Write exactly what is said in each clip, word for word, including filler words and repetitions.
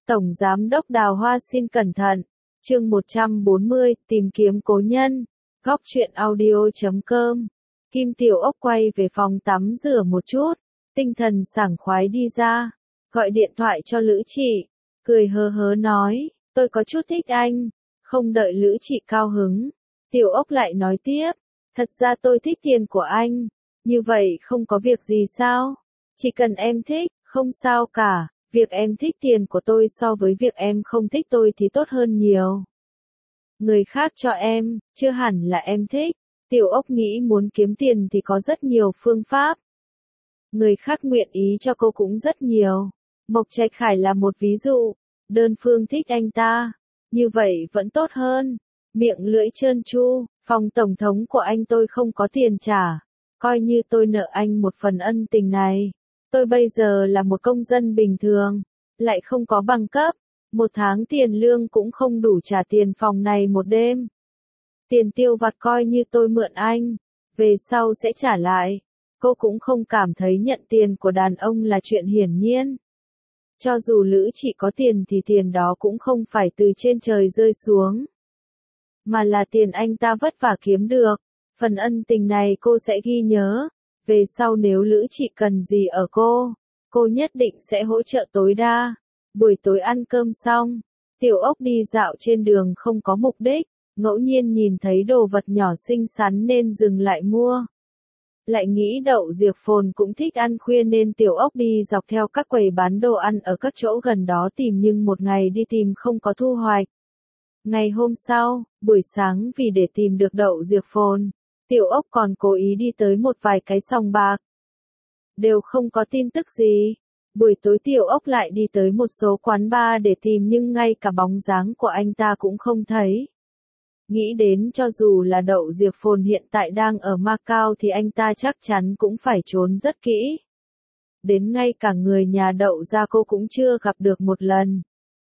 Tổng Giám đốc Đào Hoa xin cẩn thận. Chương một trăm bốn mươi, tìm kiếm cố nhân. Góc truyện audio chấm com. Kim Tiểu Ốc quay về phòng tắm rửa một chút, tinh thần sảng khoái đi ra, gọi điện thoại cho Lữ Trị, cười hớ hớ nói, tôi có chút thích anh. Không đợi Lữ Trị cao hứng, Tiểu Ốc lại nói tiếp, thật ra tôi thích tiền của anh, như vậy không có việc gì sao? Chỉ cần em thích, không sao cả, việc em thích tiền của tôi so với việc em không thích tôi thì tốt hơn nhiều. Người khác cho em, chưa hẳn là em thích. Tiểu Ốc nghĩ muốn kiếm tiền thì có rất nhiều phương pháp. Người khác nguyện ý cho cô cũng rất nhiều. Mộc Trạch Khải là một ví dụ, đơn phương thích anh ta, như vậy vẫn tốt hơn. Miệng lưỡi trơn tru, phòng tổng thống của anh tôi không có tiền trả, coi như tôi nợ anh một phần ân tình này. Tôi bây giờ là một công dân bình thường, lại không có bằng cấp, một tháng tiền lương cũng không đủ trả tiền phòng này một đêm. Tiền tiêu vặt coi như tôi mượn anh, về sau sẽ trả lại. Cô cũng không cảm thấy nhận tiền của đàn ông là chuyện hiển nhiên. Cho dù Lữ Trị có tiền thì tiền đó cũng không phải từ trên trời rơi xuống, mà là tiền anh ta vất vả kiếm được. Phần ân tình này cô sẽ ghi nhớ. Về sau nếu Lữ Trị cần gì ở cô, cô nhất định sẽ hỗ trợ tối đa. Buổi tối ăn cơm xong, Tiểu Ốc đi dạo trên đường không có mục đích, ngẫu nhiên nhìn thấy đồ vật nhỏ xinh xắn nên dừng lại mua. Lại nghĩ Đậu Diệc Phồn cũng thích ăn khuya nên Tiểu Ốc đi dọc theo các quầy bán đồ ăn ở các chỗ gần đó tìm, nhưng một ngày đi tìm không có thu hoạch. Ngày hôm sau, buổi sáng vì để tìm được Đậu Diệc Phồn, Tiểu Ốc còn cố ý đi tới một vài cái sòng bạc. Đều không có tin tức gì. Buổi tối Tiểu Ốc lại đi tới một số quán bar để tìm nhưng ngay cả bóng dáng của anh ta cũng không thấy. Nghĩ đến cho dù là Đậu Diệc Phồn hiện tại đang ở Macau thì anh ta chắc chắn cũng phải trốn rất kỹ. Đến ngay cả người nhà Đậu gia cô cũng chưa gặp được một lần.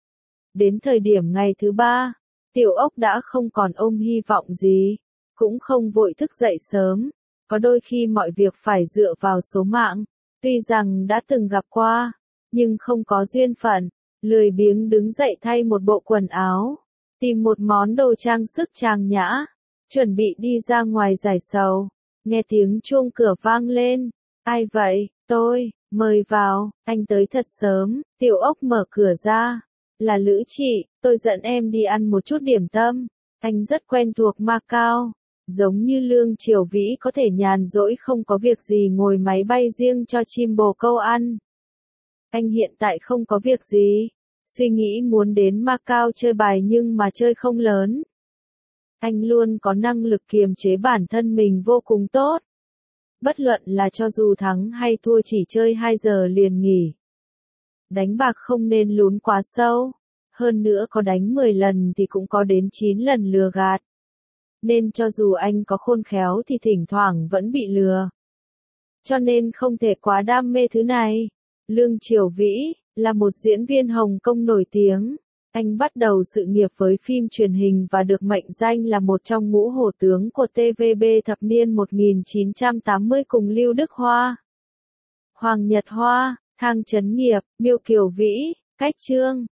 Đến thời điểm ngày thứ ba, Tiểu Ốc đã không còn ôm hy vọng gì, cũng không vội thức dậy sớm. Có đôi khi mọi việc phải dựa vào số mạng, tuy rằng đã từng gặp qua, nhưng không có duyên phận. Lười biếng đứng dậy thay một bộ quần áo, tìm một món đồ trang sức trang nhã, chuẩn bị đi ra ngoài giải sầu. Nghe tiếng chuông cửa vang lên. Ai vậy? Tôi, mời vào. Anh tới thật sớm. Tiểu Ốc mở cửa ra. Là Lữ Trị, tôi dẫn em đi ăn một chút điểm tâm. Anh rất quen thuộc Macau, giống như Lương Triều Vĩ có thể nhàn rỗi không có việc gì ngồi máy bay riêng cho chim bồ câu ăn. Anh hiện tại không có việc gì, suy nghĩ muốn đến Macau chơi bài nhưng mà chơi không lớn. Anh luôn có năng lực kiềm chế bản thân mình vô cùng tốt. Bất luận là cho dù thắng hay thua chỉ chơi hai giờ liền nghỉ. Đánh bạc không nên lún quá sâu, hơn nữa có đánh mười lần thì cũng có đến chín lần lừa gạt. Nên cho dù anh có khôn khéo thì thỉnh thoảng vẫn bị lừa. Cho nên không thể quá đam mê thứ này. Lương Triều Vĩ là một diễn viên Hồng Kông nổi tiếng. Anh bắt đầu sự nghiệp với phim truyền hình và được mệnh danh là một trong ngũ hổ tướng của tê vê bê thập niên một nghìn chín trăm tám mươi cùng Lưu Đức Hoa, Hoàng Nhật Hoa, Thang Chấn Nghiệp, Miêu Kiều Vĩ, Cách Trương.